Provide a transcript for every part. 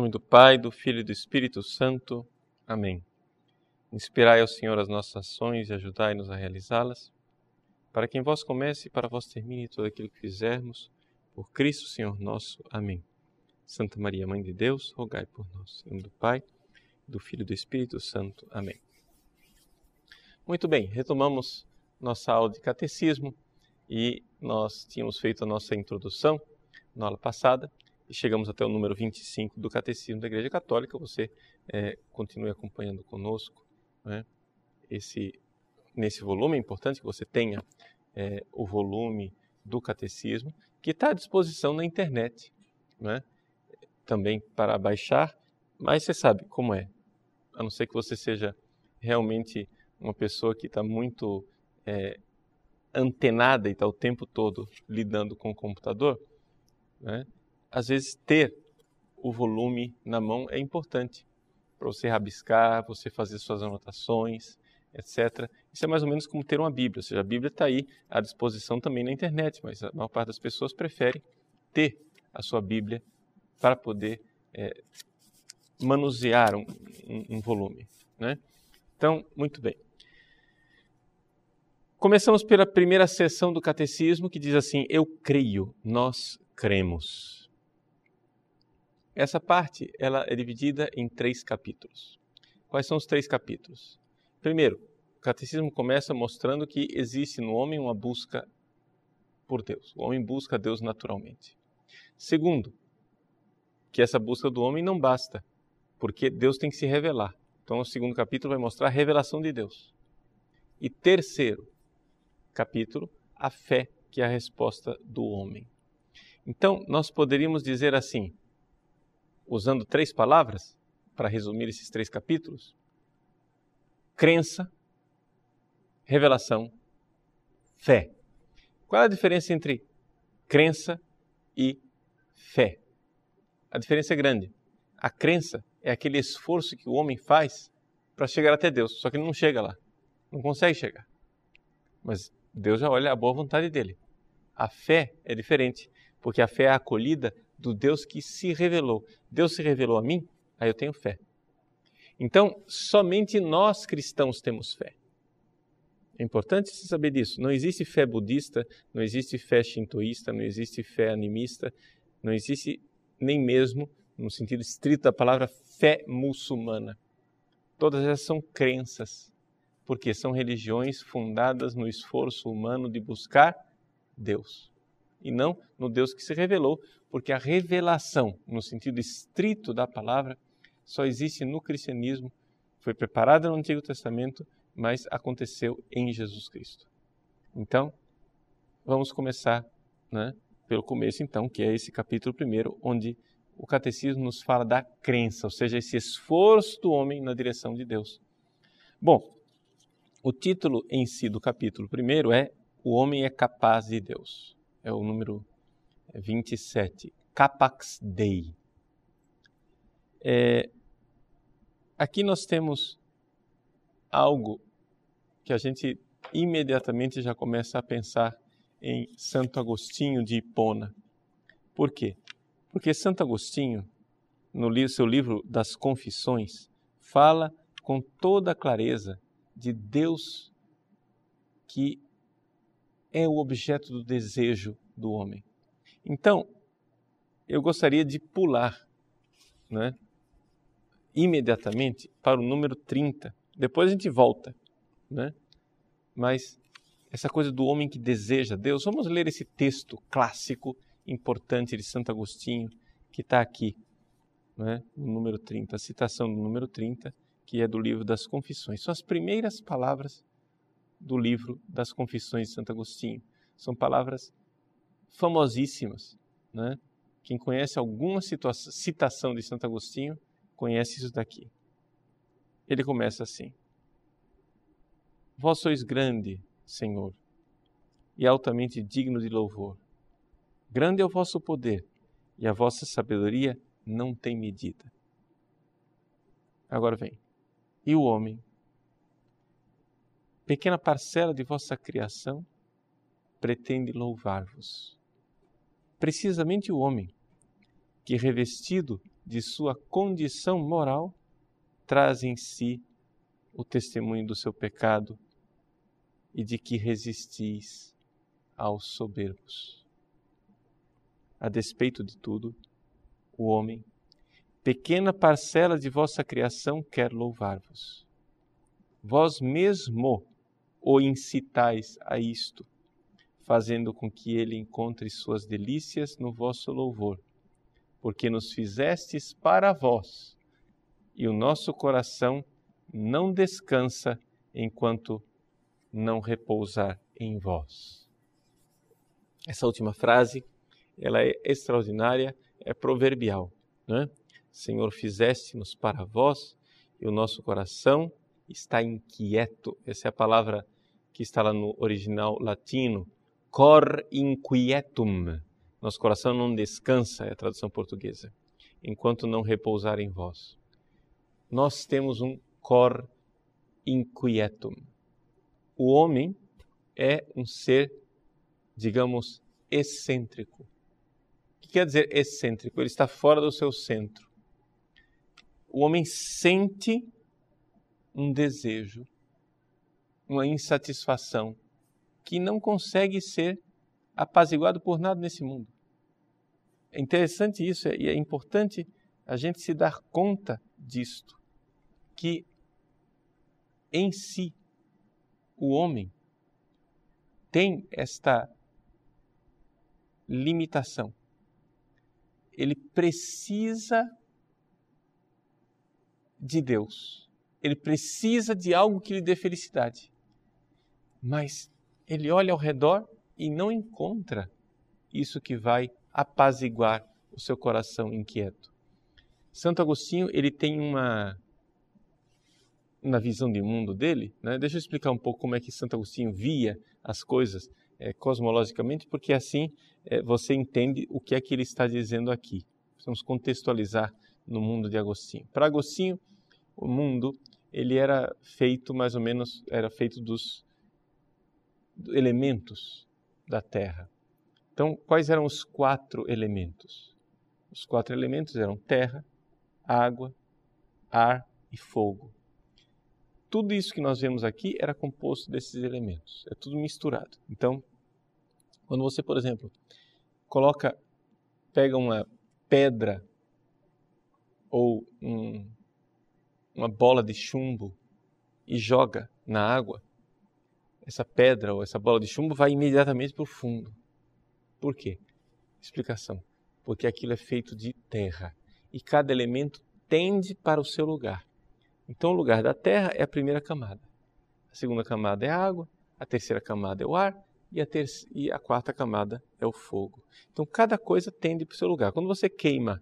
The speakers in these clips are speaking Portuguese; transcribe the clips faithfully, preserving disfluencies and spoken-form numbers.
nome do Pai, do Filho e do Espírito Santo. Amém. Inspirai ao Senhor as nossas ações e ajudai-nos a realizá-las, para que em vós comece e para vós termine tudo aquilo que fizermos, por Cristo Senhor nosso. Amém. Santa Maria, Mãe de Deus, rogai por nós. Em nome do Pai, do Filho e do Espírito Santo. Amém. Muito bem, retomamos nossa aula de catecismo e nós tínhamos feito a nossa introdução na aula passada e chegamos até o número vinte e cinco do Catecismo da Igreja Católica. Você é, continue acompanhando conosco, né? Esse, nesse volume. É importante que você tenha é, o volume do Catecismo, que está à disposição na internet, né? Também para baixar, mas você sabe como é. A não ser que você seja realmente uma pessoa que está muito é, antenada e está o tempo todo lidando com o computador, né? Às vezes ter o volume na mão é importante para você rabiscar, você fazer suas anotações, etcétera. Isso é mais ou menos como ter uma Bíblia, ou seja, a Bíblia está aí à disposição também na internet, mas a maior parte das pessoas prefere ter a sua Bíblia para poder é, manusear um, um, um volume, né? Então, muito bem. Começamos pela primeira seção do Catecismo, que diz assim: eu creio, nós cremos. Essa parte ela é dividida em três capítulos. Quais são os três capítulos? Primeiro, o Catecismo começa mostrando que existe no homem uma busca por Deus. O homem busca Deus naturalmente. Segundo, que essa busca do homem não basta, porque Deus tem que se revelar. Então, o segundo capítulo vai mostrar a revelação de Deus. E terceiro capítulo, a fé, que é a resposta do homem. Então, nós poderíamos dizer assim, usando três palavras, para resumir esses três capítulos: crença, revelação, fé. Qual é a diferença entre crença e fé? A diferença é grande. A crença é aquele esforço que o homem faz para chegar até Deus, só que ele não chega lá, não consegue chegar. Mas Deus já olha a boa vontade dele. A fé é diferente, porque a fé é a acolhida do Deus que se revelou. Deus se revelou a mim, aí eu tenho fé. Então, somente nós cristãos temos fé. É importante você saber disso. Não existe fé budista, não existe fé shintoísta, não existe fé animista, não existe nem mesmo, no sentido estrito da palavra, fé muçulmana. Todas elas são crenças, porque são religiões fundadas no esforço humano de buscar Deus, e não no Deus que se revelou, porque a revelação, no sentido estrito da palavra, só existe no cristianismo, foi preparada no Antigo Testamento, mas aconteceu em Jesus Cristo. Então, vamos começar, né, pelo começo, então, que é esse capítulo primeiro, onde o Catecismo nos fala da crença, ou seja, esse esforço do homem na direção de Deus. Bom, o título em si do capítulo primeiro é O Homem é Capaz de Deus. É o número vinte e sete, Capax Dei. É, aqui nós temos algo que a gente imediatamente já começa a pensar em Santo Agostinho de Hipona. Por quê? Porque Santo Agostinho, no seu livro das Confissões, fala com toda a clareza de Deus que é o objeto do desejo do homem. Então, eu gostaria de pular, né, imediatamente para o número trinta. Depois a gente volta, né? Mas essa coisa do homem que deseja Deus, vamos ler esse texto clássico, importante de Santo Agostinho, que está aqui, né, no número trinta, a citação do número trinta, que é do livro das Confissões. São as primeiras palavras do livro das Confissões de Santo Agostinho. São palavras famosíssimas, né? Quem conhece alguma situação, citação de Santo Agostinho, conhece isso daqui. Ele começa assim: vós sois grande, Senhor, e altamente digno de louvor. Grande é o vosso poder, e a vossa sabedoria não tem medida. Agora vem. E o homem, pequena parcela de vossa criação, pretende louvar-vos. Precisamente o homem, que revestido de sua condição moral, traz em si o testemunho do seu pecado e de que resistis aos soberbos. A despeito de tudo, o homem, pequena parcela de vossa criação, quer louvar-vos. Vós mesmo o incitais a isto, fazendo com que ele encontre suas delícias no vosso louvor, porque nos fizestes para vós, e o nosso coração não descansa enquanto não repousar em vós. Essa última frase, ela é extraordinária, é proverbial, né? Senhor, fizeste-nos para vós, e o nosso coração está inquieto. Essa é a palavra que está lá no original latino, cor inquietum. Nosso coração não descansa, é a tradução portuguesa, enquanto não repousar em vós. Nós temos um cor inquietum. O homem é um ser, digamos, excêntrico. O que quer dizer excêntrico? Ele está fora do seu centro. O homem sente um desejo, uma insatisfação, que não consegue ser apaziguado por nada nesse mundo. É interessante isso e é importante a gente se dar conta disto, que em si o homem tem esta limitação. Ele precisa de Deus. Ele precisa de algo que lhe dê felicidade. Mas ele olha ao redor e não encontra isso que vai apaziguar o seu coração inquieto. Santo Agostinho, ele tem uma, na visão de mundo dele, né? Deixa eu explicar um pouco como é que Santo Agostinho via as coisas é, cosmologicamente, porque assim é, você entende o que é que ele está dizendo aqui. Vamos contextualizar no mundo de Agostinho. Para Agostinho, o mundo ele era feito mais ou menos, era feito dos elementos da Terra. Então, quais eram os quatro elementos? Os quatro elementos eram terra, água, ar e fogo. Tudo isso que nós vemos aqui era composto desses elementos. É tudo misturado. Então, quando você, por exemplo, coloca, pega uma pedra ou um, uma bola de chumbo e joga na água, essa pedra ou essa bola de chumbo vai imediatamente para o fundo. Por quê? Explicação. Porque aquilo é feito de terra e cada elemento tende para o seu lugar. Então, o lugar da terra é a primeira camada. A segunda camada é a água, a terceira camada é o ar e a, ter- e a quarta camada é o fogo. Então, cada coisa tende para o seu lugar. Quando você queima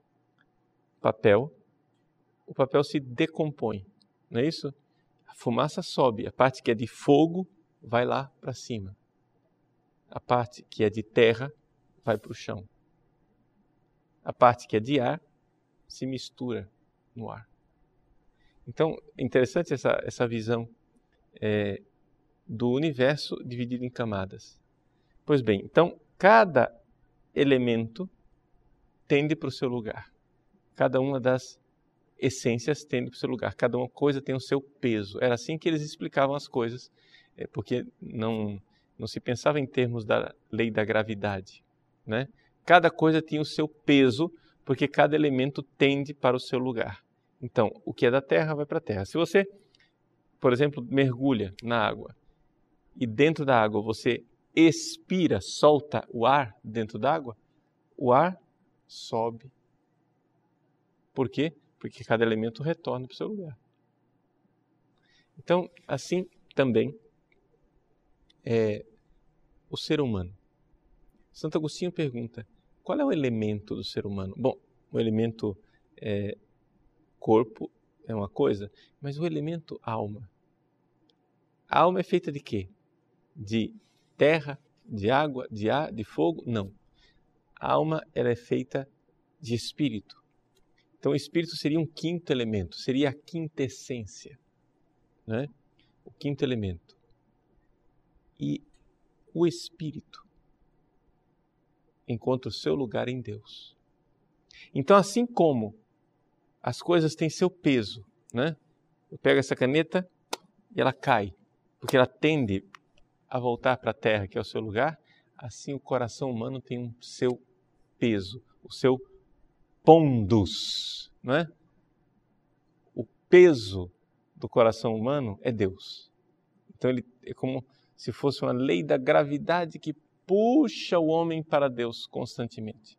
papel, o papel se decompõe, não é isso? A fumaça sobe, a parte que é de fogo vai lá para cima. A parte que é de terra vai para o chão. A parte que é de ar se mistura no ar. Então, é interessante essa, essa visão é, do universo dividido em camadas. Pois bem, então, cada elemento tende para o seu lugar. Cada uma das essências tende para o seu lugar. Cada uma coisa tem o seu peso. Era assim que eles explicavam as coisas, é, porque não, não se pensava em termos da lei da gravidade, né? Cada coisa tinha o seu peso, porque cada elemento tende para o seu lugar. Então, o que é da terra vai para a terra. Se você, por exemplo, mergulha na água e dentro da água você expira, solta o ar dentro da água, o ar sobe. Por quê? Porque cada elemento retorna para o seu lugar. Então, assim também é o ser humano. Santo Agostinho pergunta, qual é o elemento do ser humano? Bom, o elemento é, corpo é uma coisa, mas o elemento alma. A alma é feita de quê? De terra, de água, de ar, de fogo? Não. A alma ela é feita de espírito. Então o espírito seria um quinto elemento, seria a quinta essência, né? O quinto elemento. E o espírito encontra o seu lugar em Deus. Então, assim como as coisas têm seu peso, né? Eu pego essa caneta e ela cai, porque ela tende a voltar para a terra, que é o seu lugar, assim o coração humano tem o seu peso, o seu pondus, não é? O peso do coração humano é Deus. Então ele é como se fosse uma lei da gravidade que puxa o homem para Deus constantemente.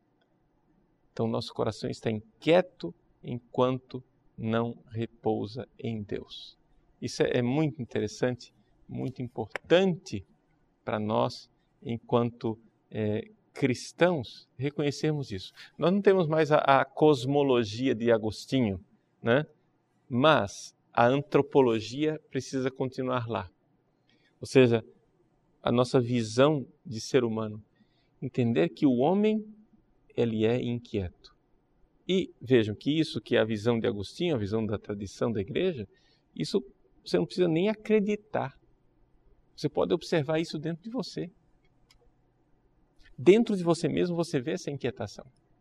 Então nosso coração está inquieto enquanto não repousa em Deus. Isso é muito interessante, muito importante para nós, enquanto é, cristãos, reconhecermos isso. Nós não temos mais a, a cosmologia de Agostinho, né? Mas a antropologia precisa continuar lá. Ou seja, a nossa visão de ser humano. Entender que o homem, ele é inquieto. E vejam que isso que é a visão de Agostinho, a visão da tradição da igreja, isso você não precisa nem acreditar. Você pode observar isso dentro de você. Dentro de você mesmo você vê essa inquietação.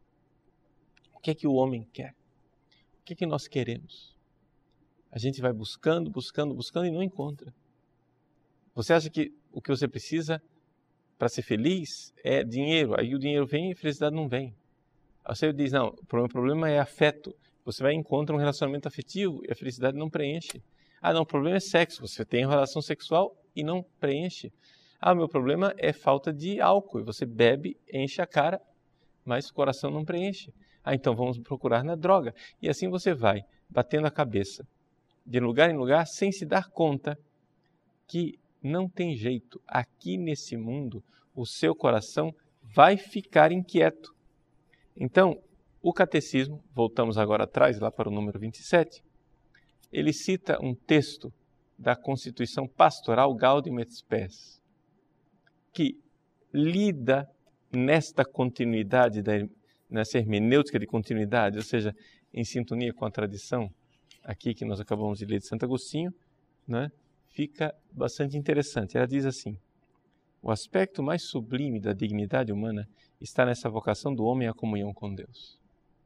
O que é que o homem quer? O que é que nós queremos? A gente vai buscando, buscando, buscando e não encontra. Você acha que o que você precisa para ser feliz é dinheiro. Aí o dinheiro vem e a felicidade não vem. Aí você diz, não, o problema é afeto. Você vai e encontra um relacionamento afetivo e a felicidade não preenche. Ah, não, o problema é sexo. Você tem uma relação sexual e não preenche. Ah, meu problema é falta de álcool. Você bebe, enche a cara, mas o coração não preenche. Ah, então vamos procurar na droga. E assim você vai, batendo a cabeça, de lugar em lugar, sem se dar conta que não tem jeito. Aqui nesse mundo, o seu coração vai ficar inquieto. Então, o catecismo, voltamos agora atrás, lá para o número vinte e sete, ele cita um texto da Constituição Pastoral Gaudium et Spes, que lida nesta continuidade, nessa hermenêutica de continuidade, ou seja, em sintonia com a tradição aqui que nós acabamos de ler de Santo Agostinho, né, fica bastante interessante. Ela diz assim: o aspecto mais sublime da dignidade humana está nessa vocação do homem à comunhão com Deus.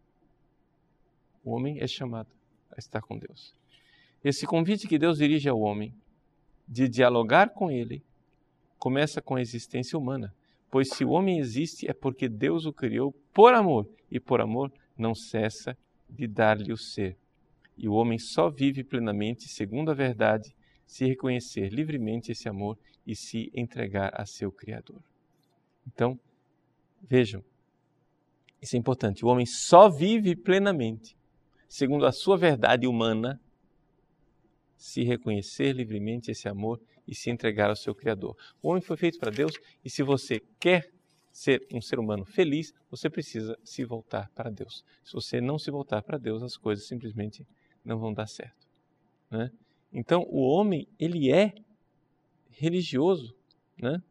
O homem é chamado a estar com Deus. Esse convite que Deus dirige ao homem de dialogar com ele começa com a existência humana, pois se o homem existe é porque Deus o criou por amor, e por amor não cessa de dar-lhe o ser. E o homem só vive plenamente, segundo a verdade, se reconhecer livremente esse amor e se entregar a seu Criador. Então, vejam, isso é importante. O homem só vive plenamente, segundo a sua verdade humana, se reconhecer livremente esse amor e se entregar ao seu Criador. O homem foi feito para Deus e se você quer ser um ser humano feliz, você precisa se voltar para Deus. Se você não se voltar para Deus, as coisas simplesmente não vão dar certo, né? Então, o homem, ele é religioso, né?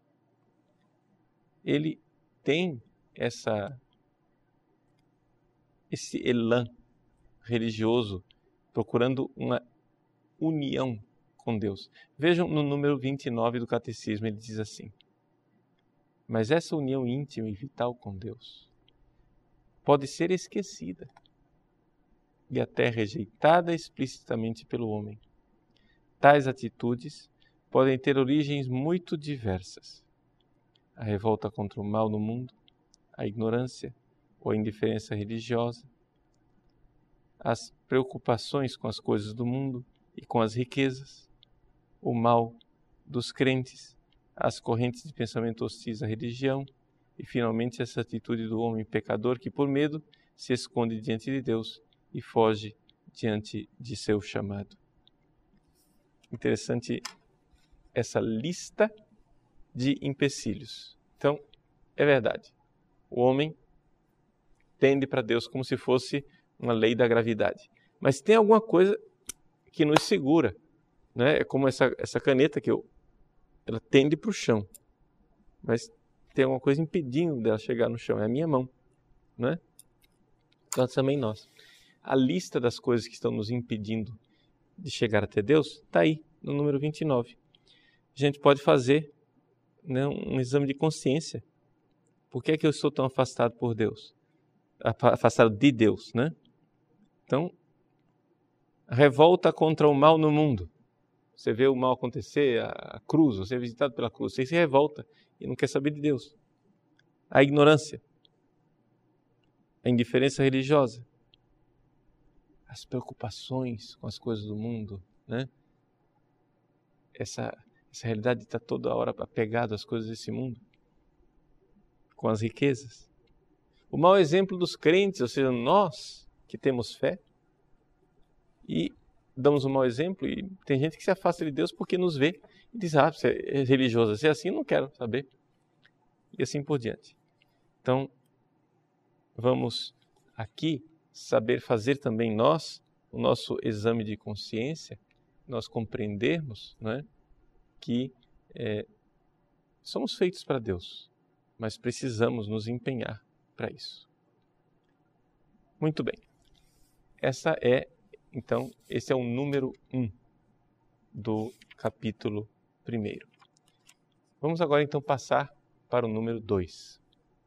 Ele tem essa, esse elan religioso, procurando uma união com Deus. Vejam no número vinte e nove do Catecismo, ele diz assim: mas essa união íntima e vital com Deus pode ser esquecida e até rejeitada explicitamente pelo homem. Tais atitudes podem ter origens muito diversas. A revolta contra o mal no mundo, a ignorância ou a indiferença religiosa, as preocupações com as coisas do mundo e com as riquezas, o mal dos crentes, as correntes de pensamento hostis à religião e, finalmente, essa atitude do homem pecador que, por medo, se esconde diante de Deus e foge diante de seu chamado. Interessante essa lista de empecilhos. Então, é verdade. O homem tende para Deus como se fosse uma lei da gravidade. Mas tem alguma coisa que nos segura, né? É como essa, essa caneta que eu, ela tende para o chão. Mas tem alguma coisa impedindo dela chegar no chão. É a minha mão, né? Então também nós. A lista das coisas que estão nos impedindo de chegar até Deus está aí, no número vinte e nove. A gente pode fazer, né, um exame de consciência. Por que é que eu sou tão afastado por Deus? afastado de Deus, né? Então, revolta contra o mal no mundo. Você vê o mal acontecer, a cruz, você é visitado pela cruz, você se revolta e não quer saber de Deus. A ignorância, a indiferença religiosa, as preocupações com as coisas do mundo, né? Essa, essa realidade está toda hora apegada às coisas desse mundo, com as riquezas. O mau exemplo dos crentes, ou seja, nós que temos fé e damos um mau exemplo, e tem gente que se afasta de Deus porque nos vê e diz, ah, você é religioso, se é assim, eu não quero saber. E assim por diante. Então, vamos aqui saber fazer também nós o nosso exame de consciência, nós compreendermos, não é, que é, somos feitos para Deus, mas precisamos nos empenhar para isso. Muito bem. Essa é, então, esse é o número um do capítulo primeiro. Vamos agora então passar para o número dois.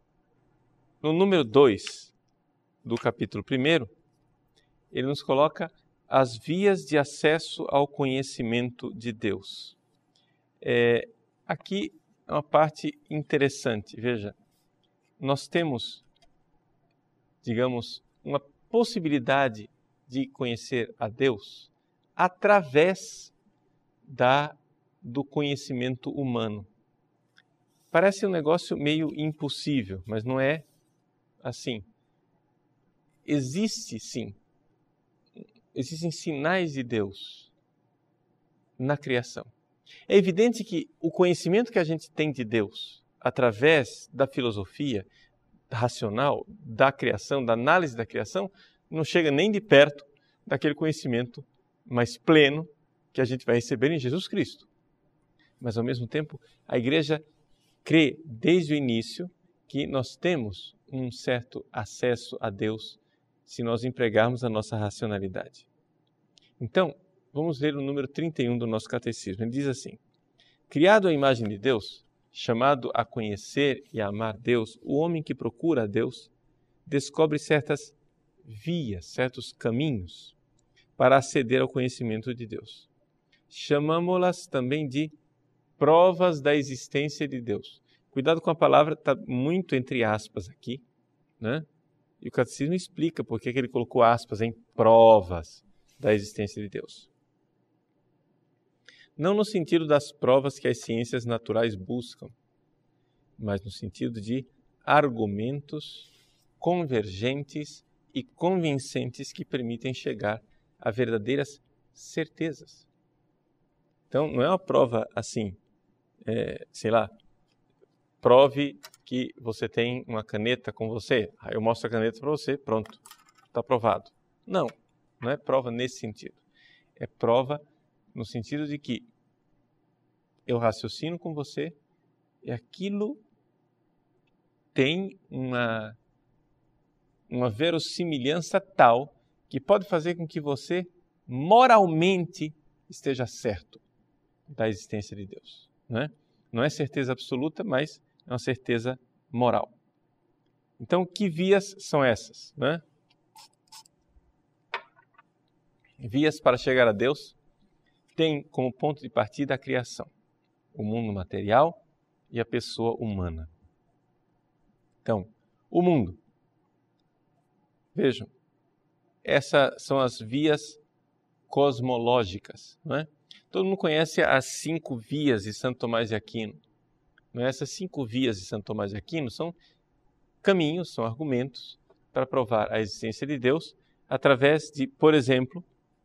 No número dois do capítulo primeiro, ele nos coloca as vias de acesso ao conhecimento de Deus. É, aqui é uma parte interessante. Veja, nós temos, digamos, uma possibilidade de conhecer a Deus através da, do conhecimento humano. Parece um negócio meio impossível, mas não é assim. Existe sim, existem sinais de Deus na criação. É evidente que o conhecimento que a gente tem de Deus através da filosofia racional, da criação, da análise da criação, não chega nem de perto daquele conhecimento mais pleno que a gente vai receber em Jesus Cristo. Mas, ao mesmo tempo, a igreja crê desde o início que nós temos um certo acesso a Deus se nós empregarmos a nossa racionalidade. Então, vamos ler o número trinta e um do nosso catecismo. Ele diz assim: criado à imagem de Deus, chamado a conhecer e a amar Deus, o homem que procura a Deus descobre certas vias, certos caminhos para aceder ao conhecimento de Deus. Chamamos-las também de provas da existência de Deus. Cuidado com a palavra, está muito entre aspas aqui, né? E o catecismo explica por que ele colocou aspas em provas da existência de Deus. Não no sentido das provas que as ciências naturais buscam, mas no sentido de argumentos convergentes e convincentes que permitem chegar a verdadeiras certezas. Então, não é uma prova assim, é, sei lá, prove que você tem uma caneta com você. Aí eu mostro a caneta para você, pronto, está provado. Não, não é prova nesse sentido. É prova no sentido de que eu raciocino com você e aquilo tem uma, uma verossimilhança tal que pode fazer com que você moralmente esteja certo da existência de Deus. Não é, não é certeza absoluta, mas é uma certeza moral. Então, que vias são essas? Né? Vias para chegar a Deus tem como ponto de partida a criação, o mundo material e a pessoa humana. Então, o mundo. Vejam, essas são as vias cosmológicas. Não é? Todo mundo conhece as cinco vias de Santo Tomás de Aquino. Não é? Essas cinco vias de Santo Tomás de Aquino são caminhos, são argumentos para provar a existência de Deus através de, por exemplo,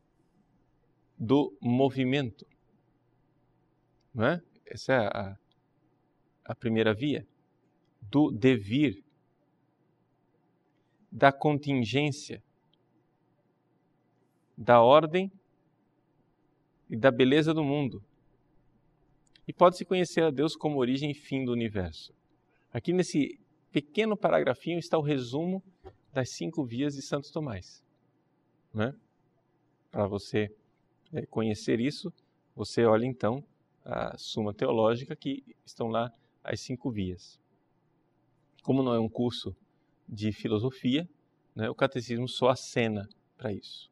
do movimento. Não é? Essa é a, a primeira via. Do devir, da contingência, da ordem e da beleza do mundo. E pode-se conhecer a Deus como origem e fim do universo. Aqui nesse pequeno paragrafinho está o resumo das cinco vias de Santo Tomás. Né? Para você conhecer isso, você olha então a Suma Teológica, que estão lá as cinco vias. Como não é um curso de filosofia, né? O catecismo só acena para isso.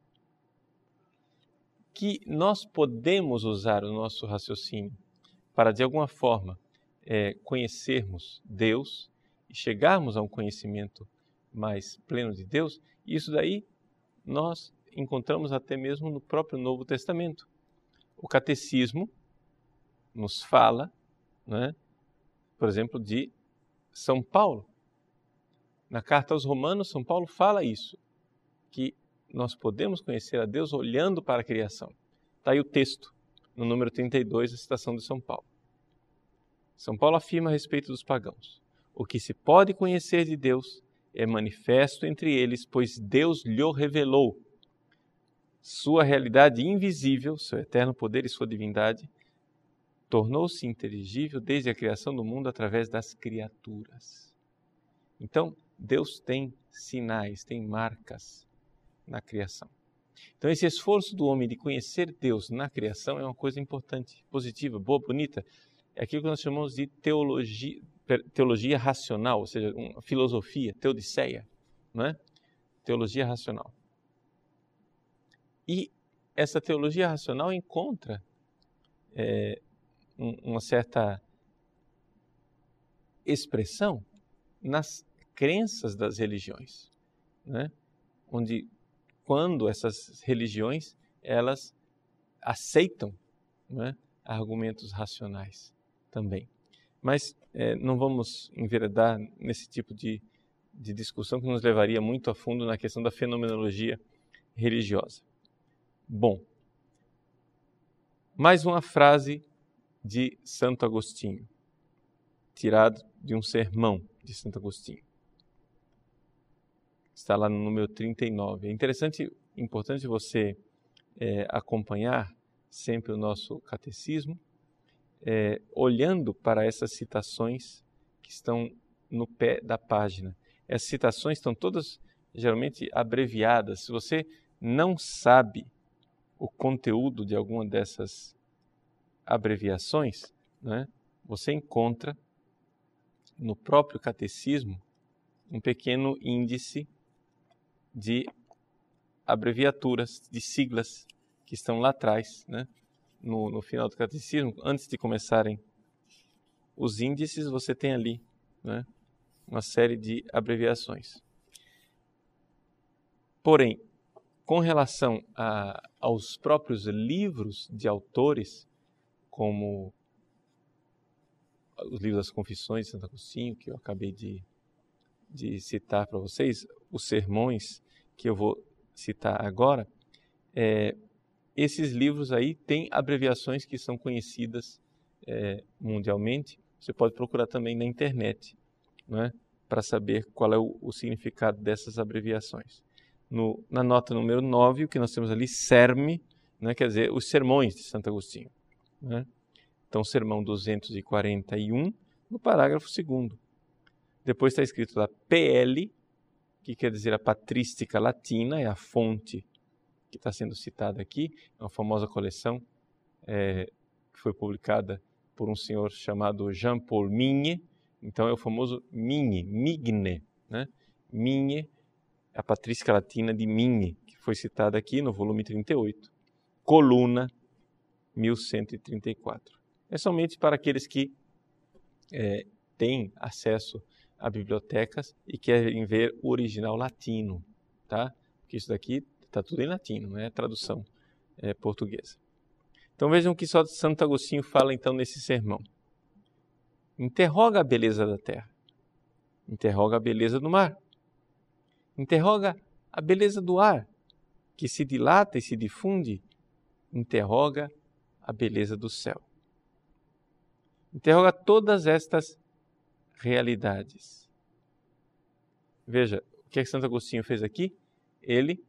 Que nós podemos usar o nosso raciocínio para, de alguma forma, é, conhecermos Deus e chegarmos a um conhecimento mais pleno de Deus, isso daí nós encontramos até mesmo no próprio Novo Testamento. O catecismo nos fala, né, por exemplo, de São Paulo. Na carta aos Romanos, São Paulo fala isso, que nós podemos conhecer a Deus olhando para a criação. Está aí o texto, no número trinta e dois, a citação de São Paulo. São Paulo afirma a respeito dos pagãos: o que se pode conhecer de Deus é manifesto entre eles, pois Deus lhe revelou. Sua realidade invisível, seu eterno poder e sua divindade, tornou-se inteligível desde a criação do mundo através das criaturas. Então, Deus tem sinais, tem marcas na criação. Então, esse esforço do homem de conhecer Deus na criação é uma coisa importante, positiva, boa, bonita. É aquilo que nós chamamos de teologia, teologia racional, ou seja, uma filosofia, teodiceia, não é? Teologia racional. E essa teologia racional encontra é, uma certa expressão nas crenças das religiões, né? Onde, quando essas religiões, elas aceitam, né, argumentos racionais também. Mas é, não vamos enveredar nesse tipo de, de discussão que nos levaria muito a fundo na questão da fenomenologia religiosa. Bom, mais uma frase de Santo Agostinho, tirado de um sermão de Santo Agostinho. Está lá no número trinta e nove. É interessante, importante você é, acompanhar sempre o nosso catecismo, é, olhando para essas citações que estão no pé da página. Essas citações estão todas geralmente abreviadas. Se você não sabe o conteúdo de alguma dessas abreviações, né, você encontra no próprio catecismo um pequeno índice de abreviaturas, de siglas que estão lá atrás, né, no, no final do catecismo. Antes de começarem os índices, você tem ali, né, uma série de abreviações. Porém, com relação a, aos próprios livros de autores, como os livros das Confissões de Santo Agostinho, que eu acabei de, de citar para vocês, os sermões que eu vou citar agora, é, esses livros aí têm abreviações que são conhecidas é, mundialmente. Você pode procurar também na internet, não é, para saber qual é o, o significado dessas abreviações. No, na nota número nove, o que nós temos ali, serme, né, quer dizer, os sermões de Santo Agostinho, né? Então, sermão duzentos e quarenta e um, no parágrafo segundo. Depois está escrito lá P L, que quer dizer a patrística latina, é a fonte que está sendo citada aqui, é uma famosa coleção é, que foi publicada por um senhor chamado Jean-Paul Migne. Então, é o famoso Migne, Migne, né? Migne, a patrística latina de Migne, que foi citada aqui no volume trinta e oito, coluna mil cento e trinta e quatro. É somente para aqueles que é, têm acesso a bibliotecas e querem ver o original latino, tá? Porque isso daqui está tudo em latino, não é tradução é, portuguesa. Então vejam que só Santo Agostinho fala então nesse sermão. Interroga a beleza da terra, interroga a beleza do mar, interroga a beleza do ar, que se dilata e se difunde, interroga a beleza do céu. Interroga todas estas realidades. Veja, o que é que Santo Agostinho fez aqui? Ele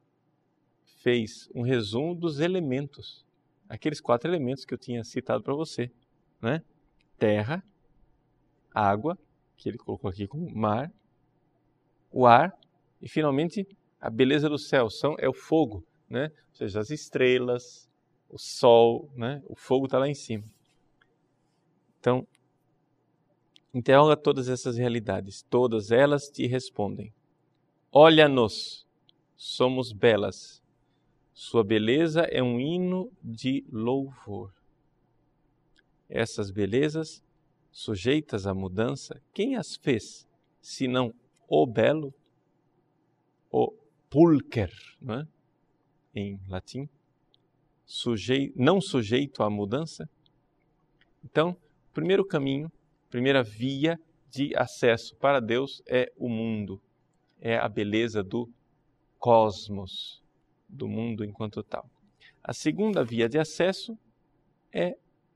fez um resumo dos elementos, aqueles quatro elementos que eu tinha citado para você, né? Terra, água, que ele colocou aqui como mar, o ar e, finalmente, a beleza do céu. São, é o fogo, né? Ou seja, as estrelas, o sol, né? O fogo está lá em cima. Então, interroga todas essas realidades, todas elas te respondem. Olha-nos, somos belas. Sua beleza é um hino de louvor. Essas belezas, sujeitas à mudança, quem as fez, senão o belo, o pulcher, não é? Em latim, sujei, não sujeito à mudança? Então, o primeiro caminho, primeira via de acesso para Deus é o mundo, é a beleza do cosmos, do mundo enquanto tal. A segunda via de acesso é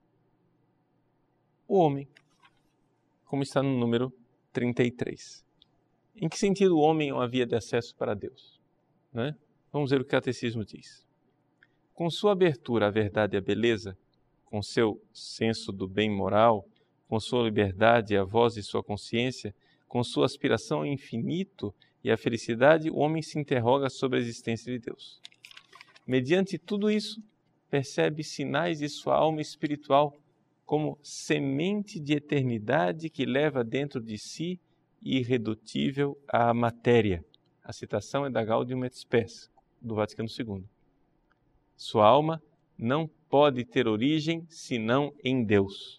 o homem, como está no número trinta e três. Em que sentido o homem é uma via de acesso para Deus? Não é? Vamos ver o que o catecismo diz. Com sua abertura à verdade e à beleza, com seu senso do bem moral, com sua liberdade, a voz de sua consciência, com sua aspiração ao infinito e à felicidade, o homem se interroga sobre a existência de Deus. Mediante tudo isso, percebe sinais de sua alma espiritual como semente de eternidade que leva dentro de si irredutível à matéria. A citação é da Gaudium et Spes, do Vaticano segundo. Sua alma não pode ter origem senão em Deus.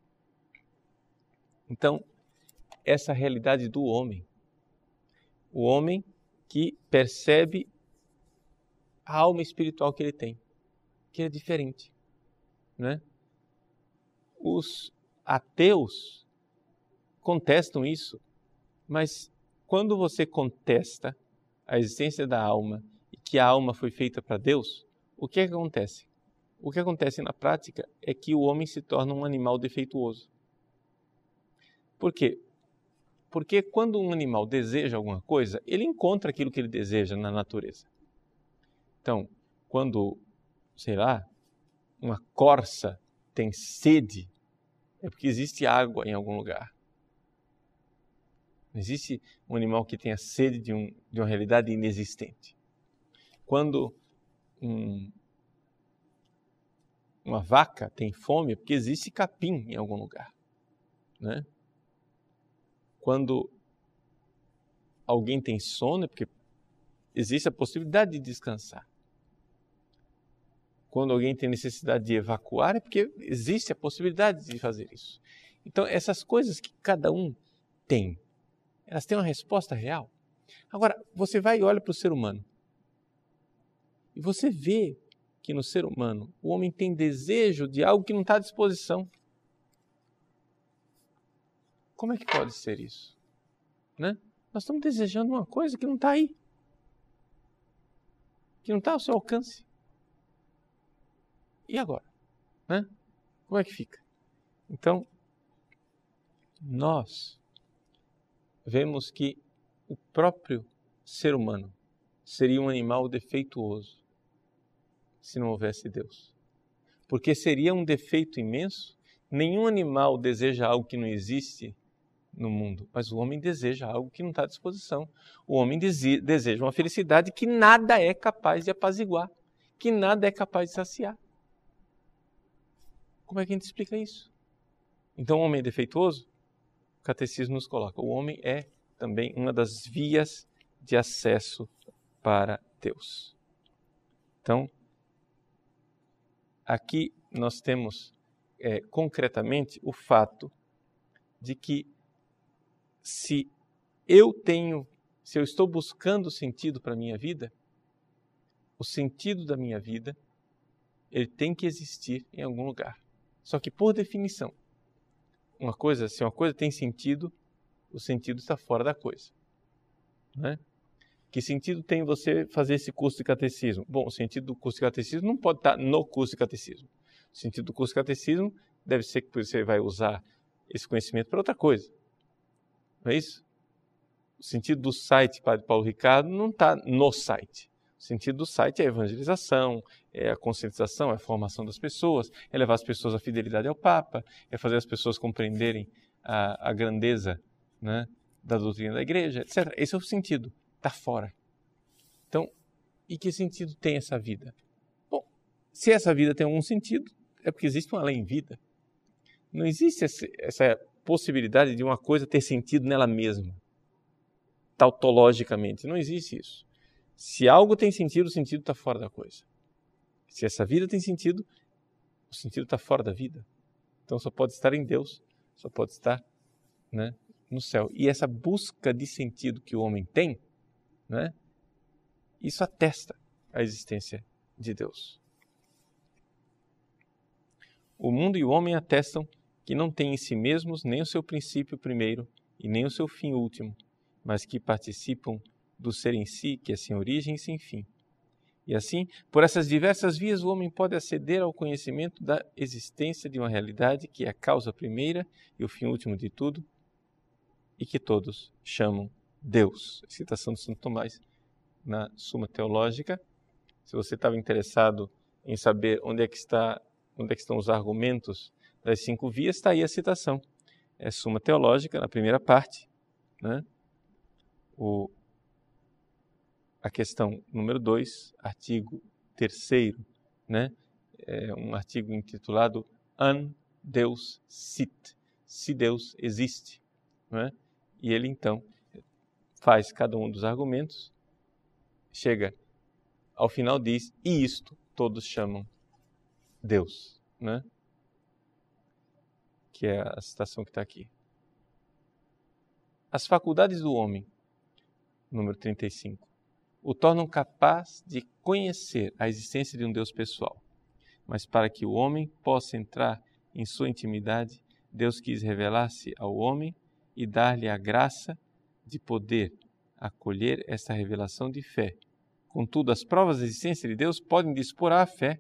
Então, essa realidade do homem, o homem que percebe a alma espiritual que ele tem, que é diferente, né? Os ateus contestam isso, mas quando você contesta a existência da alma e que a alma foi feita para Deus, o que é que acontece? O que acontece na prática é que o homem se torna um animal defeituoso. Por quê? Porque quando um animal deseja alguma coisa, ele encontra aquilo que ele deseja na natureza. Então, quando, sei lá, uma corça tem sede, é porque existe água em algum lugar. Não existe um animal que tenha sede de, um, de uma realidade inexistente. Quando um, uma vaca tem fome, é porque existe capim em algum lugar, né? Quando alguém tem sono, é porque existe a possibilidade de descansar. Quando alguém tem necessidade de evacuar, é porque existe a possibilidade de fazer isso. Então, essas coisas que cada um tem, elas têm uma resposta real. Agora, você vai e olha para o ser humano. E você vê que no ser humano, o homem tem desejo de algo que não está à disposição. Como é que pode ser isso? Né? Nós estamos desejando uma coisa que não está aí. Que não está ao seu alcance. E agora? Né? Como é que fica? Então, nós vemos que o próprio ser humano seria um animal defeituoso se não houvesse Deus. Porque seria um defeito imenso. Nenhum animal deseja algo que não existe no mundo, mas o homem deseja algo que não está à disposição. O homem deseja uma felicidade que nada é capaz de apaziguar, que nada é capaz de saciar. Como é que a gente explica isso? Então o homem é defeituoso? O catecismo nos coloca. O homem é também uma das vias de acesso para Deus. Então, aqui nós temos é, concretamente o fato de que se eu tenho, se eu estou buscando sentido para a minha vida, o sentido da minha vida, ele tem que existir em algum lugar. Só que, por definição, uma coisa, se uma coisa tem sentido, o sentido está fora da coisa. Né? Que sentido tem você fazer esse curso de catecismo? Bom, o sentido do curso de catecismo não pode estar no curso de catecismo. O sentido do curso de catecismo deve ser que você vai usar esse conhecimento para outra coisa. Não é isso? O sentido do site Padre Paulo Ricardo não está no site. O sentido do site é a evangelização, é a conscientização, é a formação das pessoas, é levar as pessoas à fidelidade ao Papa, é fazer as pessoas compreenderem a, a grandeza, né, da doutrina da igreja, etcétera. Esse é o sentido. Está fora. Então, e que sentido tem essa vida? Bom, se essa vida tem algum sentido, é porque existe uma além-vida. Não existe esse, essa possibilidade de uma coisa ter sentido nela mesma. tautologicamente. Não existe isso. Se algo tem sentido, o sentido está fora da coisa. Se essa vida tem sentido, o sentido está fora da vida. Então só pode estar em Deus, só pode estar, né, no céu. E essa busca de sentido que o homem tem, né, isso atesta a existência de Deus. O mundo e o homem atestam que não têm em si mesmos nem o seu princípio primeiro e nem o seu fim último, mas que participam do ser em si, que é sem origem e sem fim. E assim, por essas diversas vias, o homem pode aceder ao conhecimento da existência de uma realidade que é a causa primeira e o fim último de tudo, e que todos chamam Deus. Citação de Santo Tomás na Suma Teológica. Se você estava interessado em saber onde é que está, onde é que estão os argumentos das cinco vias, está aí a citação. É Suma Teológica, na primeira parte, né? O A questão número dois, artigo terceiro, né? É um artigo intitulado An Deus Sit, se Deus existe, né? E ele então faz cada um dos argumentos, chega ao final, diz, e isto todos chamam Deus, né? Que é a citação que está aqui. As faculdades do homem, número trinta e cinco, o tornam capaz de conhecer a existência de um Deus pessoal. Mas para que o homem possa entrar em sua intimidade, Deus quis revelar-se ao homem e dar-lhe a graça de poder acolher esta revelação de fé. Contudo, as provas da existência de Deus podem dispor à fé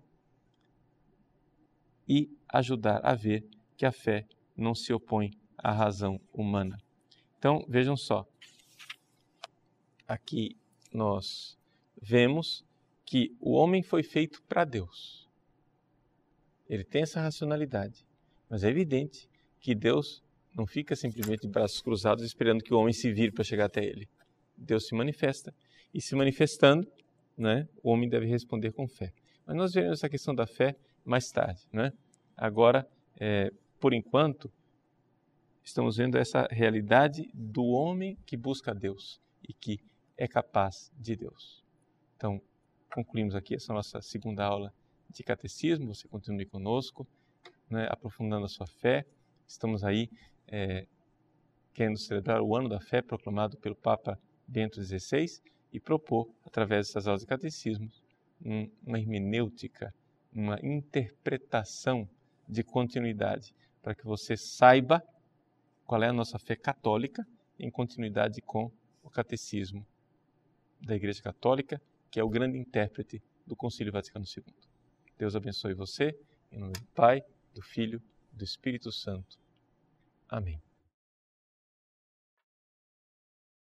e ajudar a ver que a fé não se opõe à razão humana. Então, vejam só, aqui nós vemos que o homem foi feito para Deus. Ele tem essa racionalidade, mas é evidente que Deus não fica simplesmente de braços cruzados esperando que o homem se vire para chegar até ele. Deus se manifesta, e se manifestando, né, o homem deve responder com fé. Mas nós veremos essa questão da fé mais tarde, né? Agora, é, por enquanto, estamos vendo essa realidade do homem que busca Deus e que é capaz de Deus. Então, concluímos aqui essa nossa segunda aula de catecismo. Você continue conosco, né, aprofundando a sua fé. Estamos aí é, querendo celebrar o ano da fé proclamado pelo Papa Bento dezesseis e propor, através dessas aulas de catecismo, um, uma hermenêutica, uma interpretação de continuidade, para que você saiba qual é a nossa fé católica em continuidade com o catecismo da Igreja Católica, que é o grande intérprete do Concílio Vaticano segundo. Deus abençoe você, em nome do Pai, do Filho e do Espírito Santo. Amém.